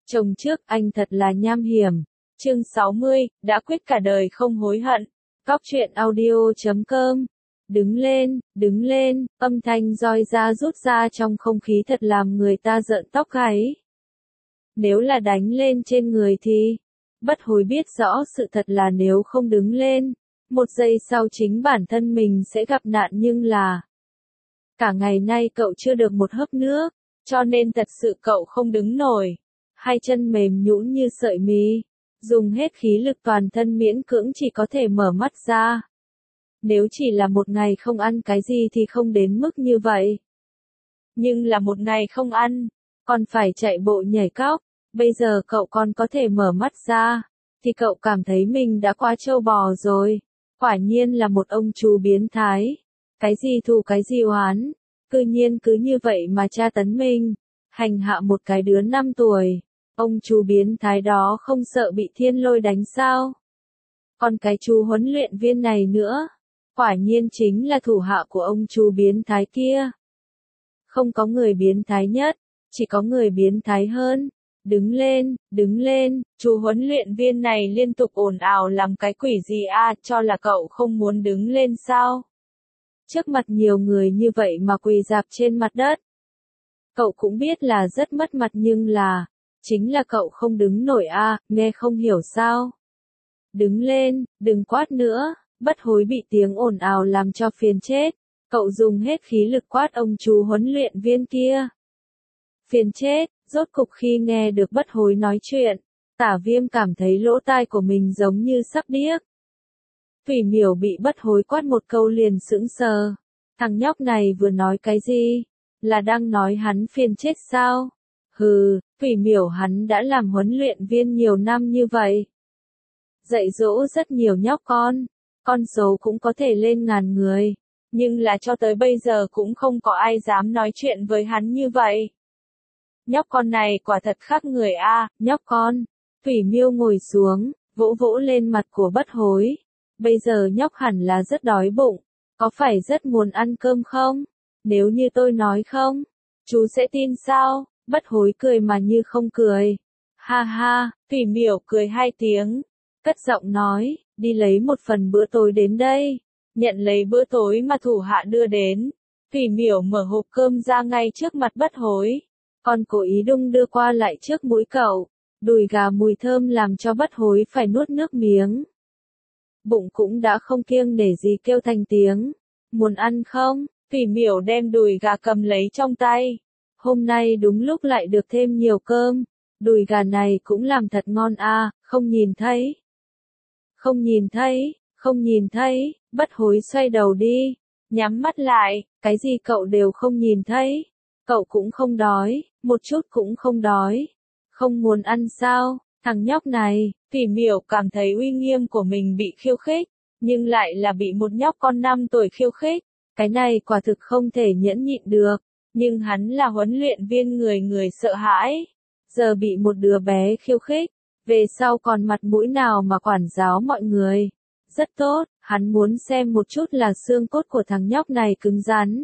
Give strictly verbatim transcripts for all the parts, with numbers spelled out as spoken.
Chồng trước anh thật là nham hiểm. Chương sáu mươi, đã quyết cả đời không hối hận. Góc truyện audio chấm com. Đứng lên, đứng lên, âm thanh roi ra rút ra trong không khí thật làm người ta rợn tóc gáy. Nếu là đánh lên trên người thì, Bất Hối biết rõ sự thật là nếu không đứng lên, một giây sau chính bản thân mình sẽ gặp nạn, nhưng là cả ngày nay cậu chưa được một hớp nước, cho nên thật sự cậu không đứng nổi. Hai chân mềm nhũn như sợi mì, dùng hết khí lực toàn thân miễn cưỡng chỉ có thể mở mắt ra. Nếu chỉ là một ngày không ăn cái gì thì không đến mức như vậy. Nhưng là một ngày không ăn, còn phải chạy bộ nhảy cóc, bây giờ cậu còn có thể mở mắt ra, thì cậu cảm thấy mình đã quá trâu bò rồi. Quả nhiên là một ông chú biến thái. Cái gì thù cái gì oán, cư nhiên cứ như vậy mà tra tấn mình, hành hạ một cái đứa năm tuổi. Ông chú biến thái đó không sợ bị thiên lôi đánh sao? Còn cái chú huấn luyện viên này nữa, quả nhiên chính là thủ hạ của ông chú biến thái kia. Không có người biến thái nhất, chỉ có người biến thái hơn. Đứng lên, đứng lên, chú huấn luyện viên này liên tục ồn ào làm cái quỷ gì à, cho là cậu không muốn đứng lên sao? Trước mặt nhiều người như vậy mà quỳ rạp trên mặt đất. Cậu cũng biết là rất mất mặt, nhưng là, chính là cậu không đứng nổi à, nghe không hiểu sao? Đứng lên, đừng quát nữa. Bất Hối bị tiếng ồn ào làm cho phiền chết. Cậu dùng hết khí lực quát ông chú huấn luyện viên kia. Phiền chết, rốt cục khi nghe được Bất Hối nói chuyện, Tả Viêm cảm thấy lỗ tai của mình giống như sắp điếc. Thủy Miểu bị Bất Hối quát một câu liền sững sờ. Thằng nhóc này vừa nói cái gì? Là đang nói hắn phiền chết sao? Hừ, Thủy Miểu hắn đã làm huấn luyện viên nhiều năm như vậy. Dạy dỗ rất nhiều nhóc con, con số cũng có thể lên ngàn người, nhưng là cho tới bây giờ cũng không có ai dám nói chuyện với hắn như vậy. Nhóc con này quả thật khác người a, à, nhóc con. Thủy Miêu ngồi xuống, vỗ vỗ lên mặt của Bất Hối. Bây giờ nhóc hẳn là rất đói bụng, có phải rất muốn ăn cơm không? Nếu như tôi nói không, chú sẽ tin sao? Bất Hối cười mà như không cười. Ha ha, Thủy Miểu cười hai tiếng, cất giọng nói, đi lấy một phần bữa tối đến đây. Nhận lấy bữa tối mà thủ hạ đưa đến. Thủy Miểu mở hộp cơm ra ngay trước mặt Bất Hối. Còn cố ý đung đưa qua lại trước mũi cậu. Đùi gà mùi thơm làm cho Bất Hối phải nuốt nước miếng. Bụng cũng đã không kiêng nể gì kêu thành tiếng. Muốn ăn không? Thủy Miểu đem đùi gà cầm lấy trong tay. Hôm nay đúng lúc lại được thêm nhiều cơm. Đùi gà này cũng làm thật ngon à, không nhìn thấy. Không nhìn thấy, không nhìn thấy. Bất Hối xoay đầu đi, nhắm mắt lại, cái gì cậu đều không nhìn thấy. Cậu cũng không đói, một chút cũng không đói. Không muốn ăn sao, thằng nhóc này. Thủy Miểu cảm thấy uy nghiêm của mình bị khiêu khích, nhưng lại là bị một nhóc con năm tuổi khiêu khích. Cái này quả thực không thể nhẫn nhịn được, nhưng hắn là huấn luyện viên người người sợ hãi. Giờ bị một đứa bé khiêu khích, về sau còn mặt mũi nào mà quản giáo mọi người. Rất tốt, hắn muốn xem một chút là xương cốt của thằng nhóc này cứng rắn,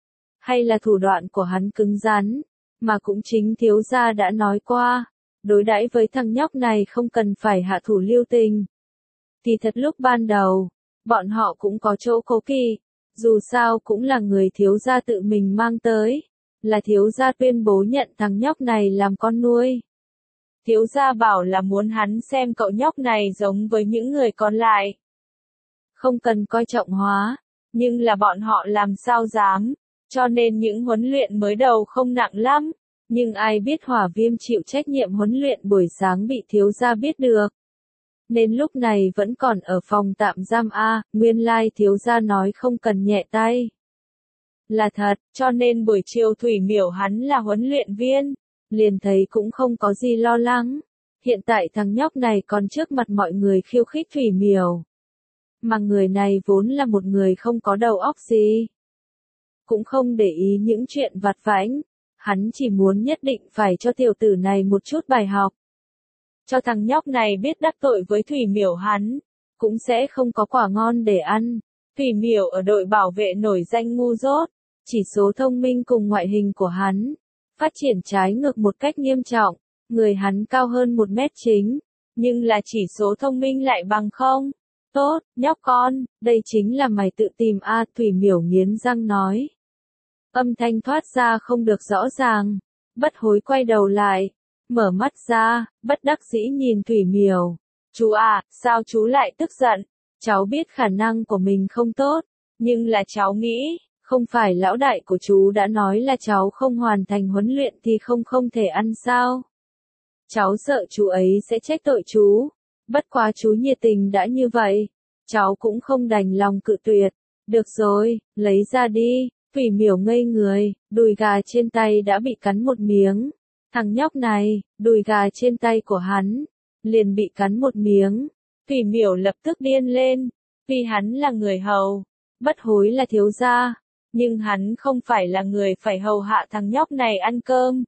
hay là thủ đoạn của hắn cứng rắn, mà cũng chính thiếu gia đã nói qua, đối đãi với thằng nhóc này không cần phải hạ thủ lưu tình. Thì thật lúc ban đầu, bọn họ cũng có chỗ cố kỵ, dù sao cũng là người thiếu gia tự mình mang tới, là thiếu gia tuyên bố nhận thằng nhóc này làm con nuôi. Thiếu gia bảo là muốn hắn xem cậu nhóc này giống với những người còn lại. Không cần coi trọng hóa, nhưng là bọn họ làm sao dám, cho nên những huấn luyện mới đầu không nặng lắm, nhưng ai biết Hỏa Viêm chịu trách nhiệm huấn luyện buổi sáng bị thiếu gia biết được. Nên lúc này vẫn còn ở phòng tạm giam A, nguyên lai thiếu gia nói không cần nhẹ tay. Là thật, cho nên buổi chiều Thủy Miểu hắn là huấn luyện viên, liền thấy cũng không có gì lo lắng. Hiện tại thằng nhóc này còn trước mặt mọi người khiêu khích Thủy Miểu. Mà người này vốn là một người không có đầu óc gì. Cũng không để ý những chuyện vặt vãnh, hắn chỉ muốn nhất định phải cho tiểu tử này một chút bài học. Cho thằng nhóc này biết đắc tội với Thủy Miểu hắn, cũng sẽ không có quả ngon để ăn. Thủy Miểu ở đội bảo vệ nổi danh ngu dốt, chỉ số thông minh cùng ngoại hình của hắn, phát triển trái ngược một cách nghiêm trọng, Người hắn cao hơn một mét chính, nhưng là chỉ số thông minh lại bằng không. Tốt, nhóc con, đây chính là mày tự tìm a, Thủy Miểu nghiến răng nói. Âm thanh thoát ra không được rõ ràng. Bất hối quay đầu lại, mở mắt ra, bất đắc dĩ nhìn Thủy Miểu. Chú à, sao chú lại tức giận? Cháu biết khả năng của mình không tốt, nhưng là cháu nghĩ, không phải lão đại của chú đã nói là cháu không hoàn thành huấn luyện thì không không thể ăn sao? Cháu sợ chú ấy sẽ trách tội chú. Bất quá chú nhiệt tình đã như vậy, cháu cũng không đành lòng cự tuyệt. Được rồi, lấy ra đi. Thủy Miểu ngây người, đùi gà trên tay đã bị cắn một miếng. Thằng nhóc này, đùi gà trên tay của hắn, liền bị cắn một miếng. Thủy Miểu lập tức điên lên, vì hắn là người hầu, bất hối là thiếu gia, nhưng hắn không phải là người phải hầu hạ thằng nhóc này ăn cơm.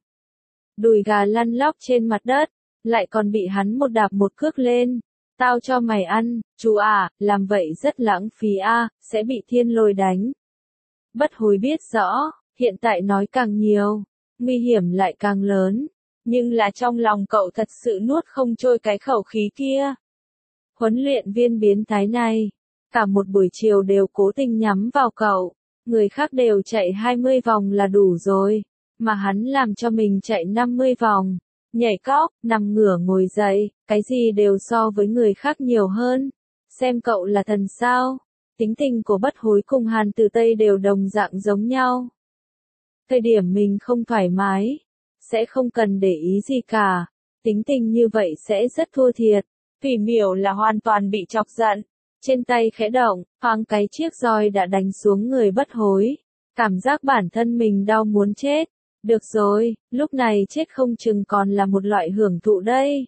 Đùi gà lăn lóc trên mặt đất, lại còn bị hắn một đạp một cước lên. Tao cho mày ăn, chú à, làm vậy rất lãng phí a, sẽ bị thiên lôi đánh. Bất hối biết rõ, hiện tại nói càng nhiều, nguy hiểm lại càng lớn, nhưng là trong lòng cậu thật sự nuốt không trôi cái khẩu khí kia. Huấn luyện viên biến thái này, cả một buổi chiều đều cố tình nhắm vào cậu, người khác đều chạy hai mươi vòng là đủ rồi, mà hắn làm cho mình chạy năm mươi vòng, nhảy cóc, nằm ngửa ngồi dậy, cái gì đều so với người khác nhiều hơn, xem cậu là thần sao. Tính tình của bất hối cùng Hàn Tử Tây đều đồng dạng giống nhau. Thời điểm mình không thoải mái, sẽ không cần để ý gì cả. Tính tình như vậy sẽ rất thua thiệt. Thủy Miểu là hoàn toàn bị chọc giận. Trên tay khẽ động, thoáng cái chiếc roi đã đánh xuống người bất hối. Cảm giác bản thân mình đau muốn chết. Được rồi, lúc này chết không chừng còn là một loại hưởng thụ đây.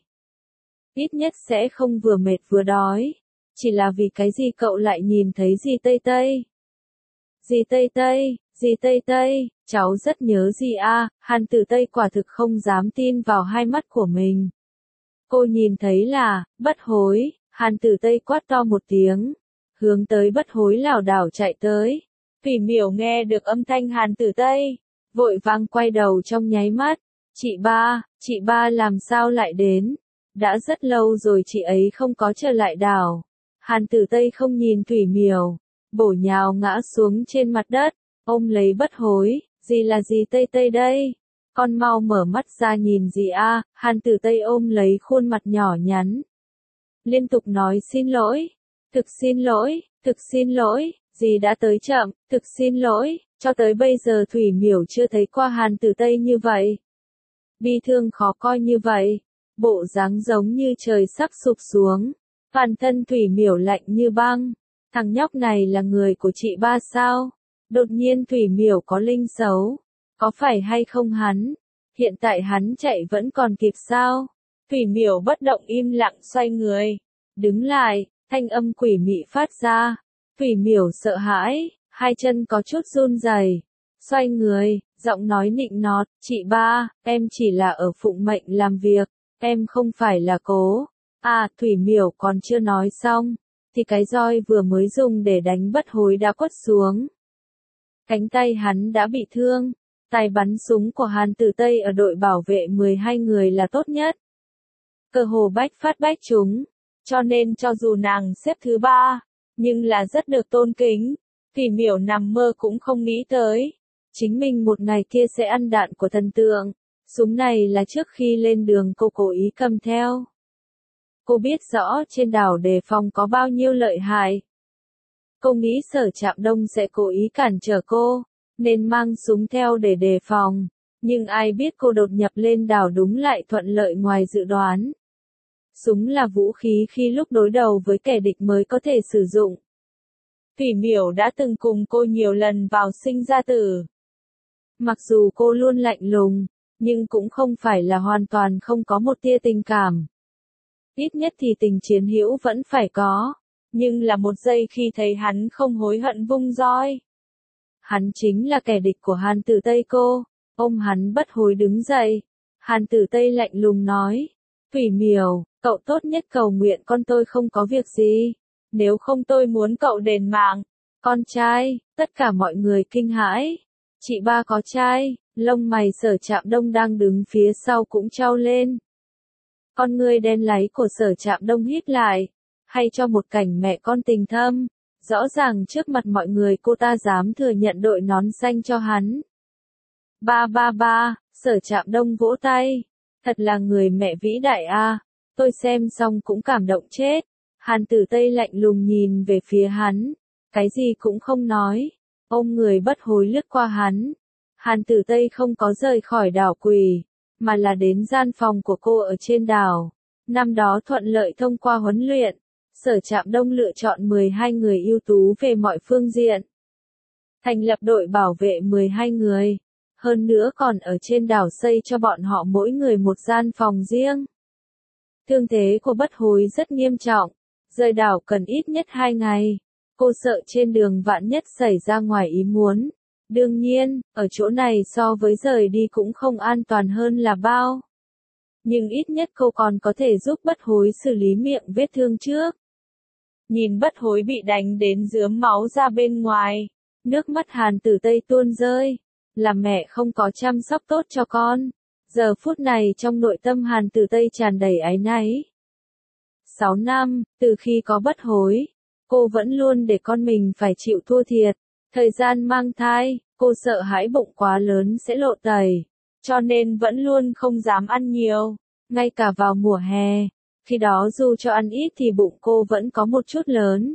Ít nhất sẽ không vừa mệt vừa đói. Chỉ là vì cái gì cậu lại nhìn thấy dì Tây Tây? Dì Tây Tây, dì Tây Tây, cháu rất nhớ dì a. Hàn Tử Tây quả thực không dám tin vào hai mắt của mình. Cô nhìn thấy là, bất hối, Hàn Tử Tây quát to một tiếng, hướng tới bất hối lảo đảo chạy tới. Thủy Miểu nghe được âm thanh Hàn Tử Tây, vội vàng quay đầu trong nháy mắt. Chị ba, chị ba làm sao lại đến? Đã rất lâu rồi chị ấy không có trở lại đảo. Hàn Tử Tây không nhìn Thủy Miểu, bổ nhào ngã xuống trên mặt đất, ôm lấy bất hối, gì là gì Tây Tây đây? Con mau mở mắt ra nhìn gì a. Hàn Tử Tây ôm lấy khuôn mặt nhỏ nhắn. Liên tục nói xin lỗi, thực xin lỗi, thực xin lỗi, dì đã tới chậm, thực xin lỗi, cho tới bây giờ Thủy Miểu chưa thấy qua Hàn Tử Tây như vậy. Bi thương khó coi như vậy, bộ dáng giống như trời sắp sụp xuống. Toàn thân Thủy Miểu lạnh như băng. Thằng nhóc này là người của chị ba sao? Đột nhiên Thủy Miểu có linh xấu. Có phải hay không hắn? Hiện tại hắn chạy vẫn còn kịp sao? Thủy Miểu bất động im lặng xoay người. Đứng lại, thanh âm quỷ mị phát ra. Thủy Miểu sợ hãi, hai chân có chút run rẩy. Xoay người, giọng nói nịnh nọt, chị ba, em chỉ là ở phụng mệnh làm việc, em không phải là cố. À, Thủy Miểu còn chưa nói xong, thì cái roi vừa mới dùng để đánh bất hối đã quất xuống. Cánh tay hắn đã bị thương, tài bắn súng của Hàn Tử Tây ở đội bảo vệ mười hai người là tốt nhất. Cơ hồ bách phát bách trúng, cho nên cho dù nàng xếp thứ ba, nhưng là rất được tôn kính. Thủy Miểu nằm mơ cũng không nghĩ tới, chính mình một ngày kia sẽ ăn đạn của thần tượng. Súng này là trước khi lên đường cô cố ý cầm theo. Cô biết rõ trên đảo Đề Phong có bao nhiêu lợi hại. Cô nghĩ Sở Trạm Đông sẽ cố ý cản trở cô, nên mang súng theo để đề phòng. Nhưng ai biết cô đột nhập lên đảo đúng lại thuận lợi ngoài dự đoán. Súng là vũ khí khi lúc đối đầu với kẻ địch mới có thể sử dụng. Thủy Miểu đã từng cùng cô nhiều lần vào sinh ra tử. Mặc dù cô luôn lạnh lùng, nhưng cũng không phải là hoàn toàn không có một tia tình cảm. Ít nhất thì tình chiến hữu vẫn phải có, nhưng là một giây khi thấy hắn không hối hận vung roi. Hắn chính là kẻ địch của Hàn Tử Tây cô, ôm hắn bất hối đứng dậy. Hàn Tử Tây lạnh lùng nói, Thủy Miểu, cậu tốt nhất cầu nguyện con tôi không có việc gì, nếu không tôi muốn cậu đền mạng. Con trai, tất cả mọi người kinh hãi. Chị ba có trai, lông mày Sở Trạm Đông đang đứng phía sau cũng trao lên. Con ngươi đen láy của Sở Trạm Đông híp lại, hay cho một cảnh mẹ con tình thâm. Rõ ràng trước mặt mọi người cô ta dám thừa nhận đội nón xanh cho hắn. Ba ba ba, Sở Trạm Đông vỗ tay. Thật là người mẹ vĩ đại a. Tôi xem xong cũng cảm động chết. Hàn Tử Tây lạnh lùng nhìn về phía hắn. Cái gì cũng không nói. Ôm người bất hối lướt qua hắn. Hàn Tử Tây không có rời khỏi đảo Quỳ, mà là đến gian phòng của cô ở trên đảo. Năm đó thuận lợi thông qua huấn luyện. Sở Trạm Đông lựa chọn mười hai người ưu tú về mọi phương diện. Thành lập đội bảo vệ mười hai người. Hơn nữa còn ở trên đảo xây cho bọn họ mỗi người một gian phòng riêng. Thương thế của bất hối rất nghiêm trọng. Rời đảo cần ít nhất hai ngày. Cô sợ trên đường vạn nhất xảy ra ngoài ý muốn. Đương nhiên, ở chỗ này so với rời đi cũng không an toàn hơn là bao. Nhưng ít nhất cô còn có thể giúp bất hối xử lý miệng vết thương trước. Nhìn bất hối bị đánh đến rướm máu ra bên ngoài. Nước mắt Hàn Tử Tây tuôn rơi. Là mẹ không có chăm sóc tốt cho con. Giờ phút này trong nội tâm Hàn Tử Tây tràn đầy áy náy. Sáu năm, từ khi có bất hối, cô vẫn luôn để con mình phải chịu thua thiệt. Thời gian mang thai, cô sợ hãi bụng quá lớn sẽ lộ tẩy, cho nên vẫn luôn không dám ăn nhiều. Ngay cả vào mùa hè, khi đó dù cho ăn ít thì bụng cô vẫn có một chút lớn.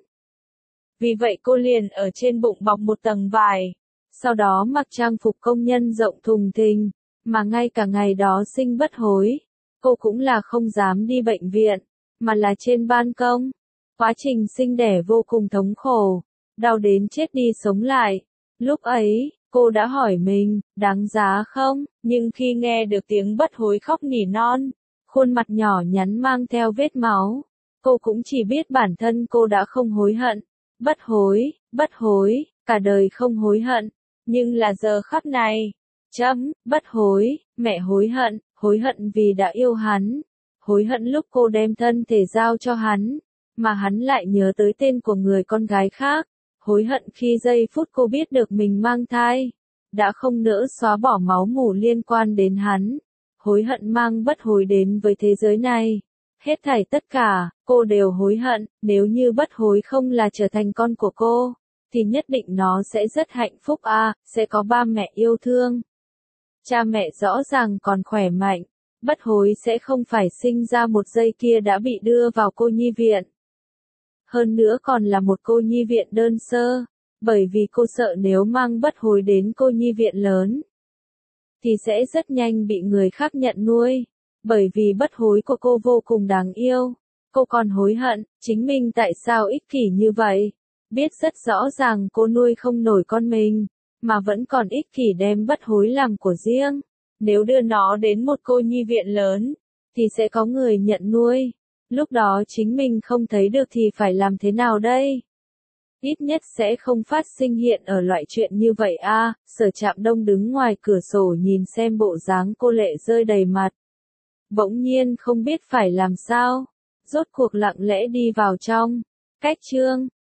Vì vậy cô liền ở trên bụng bọc một tầng vải, sau đó mặc trang phục công nhân rộng thùng thình, mà ngay cả ngày đó sinh bất hối, cô cũng là không dám đi bệnh viện, mà là trên ban công. Quá trình sinh đẻ vô cùng thống khổ, đau đến chết đi sống lại. Lúc ấy, cô đã hỏi mình, đáng giá không? Nhưng khi nghe được tiếng bất hối khóc nỉ non, khuôn mặt nhỏ nhắn mang theo vết máu, cô cũng chỉ biết bản thân cô đã không hối hận. Bất hối, bất hối, cả đời không hối hận. Nhưng là giờ khắc này, chấm, bất hối, mẹ hối hận, hối hận vì đã yêu hắn. Hối hận lúc cô đem thân thể giao cho hắn, mà hắn lại nhớ tới tên của người con gái khác. Hối hận khi giây phút cô biết được mình mang thai, đã không nỡ xóa bỏ máu mủ liên quan đến hắn. Hối hận mang bất hối đến với thế giới này. Hết thảy tất cả, cô đều hối hận. Nếu như bất hối không là trở thành con của cô, thì nhất định nó sẽ rất hạnh phúc a, à, sẽ có ba mẹ yêu thương. Cha mẹ rõ ràng còn khỏe mạnh, bất hối sẽ không phải sinh ra một giây kia đã bị đưa vào cô nhi viện. Hơn nữa còn là một cô nhi viện đơn sơ, bởi vì cô sợ nếu mang bất hối đến cô nhi viện lớn, thì sẽ rất nhanh bị người khác nhận nuôi. Bởi vì bất hối của cô vô cùng đáng yêu, cô còn hối hận, chính mình tại sao ích kỷ như vậy. Biết rất rõ ràng cô nuôi không nổi con mình, mà vẫn còn ích kỷ đem bất hối làm của riêng. Nếu đưa nó đến một cô nhi viện lớn, thì sẽ có người nhận nuôi. Lúc đó chính mình không thấy được thì phải làm thế nào đây? Ít nhất sẽ không phát sinh hiện ở loại chuyện như vậy a. À, Sở Trạm Đông đứng ngoài cửa sổ nhìn xem bộ dáng cô lệ rơi đầy mặt. Bỗng nhiên không biết phải làm sao, rốt cuộc lặng lẽ đi vào trong. Cách chương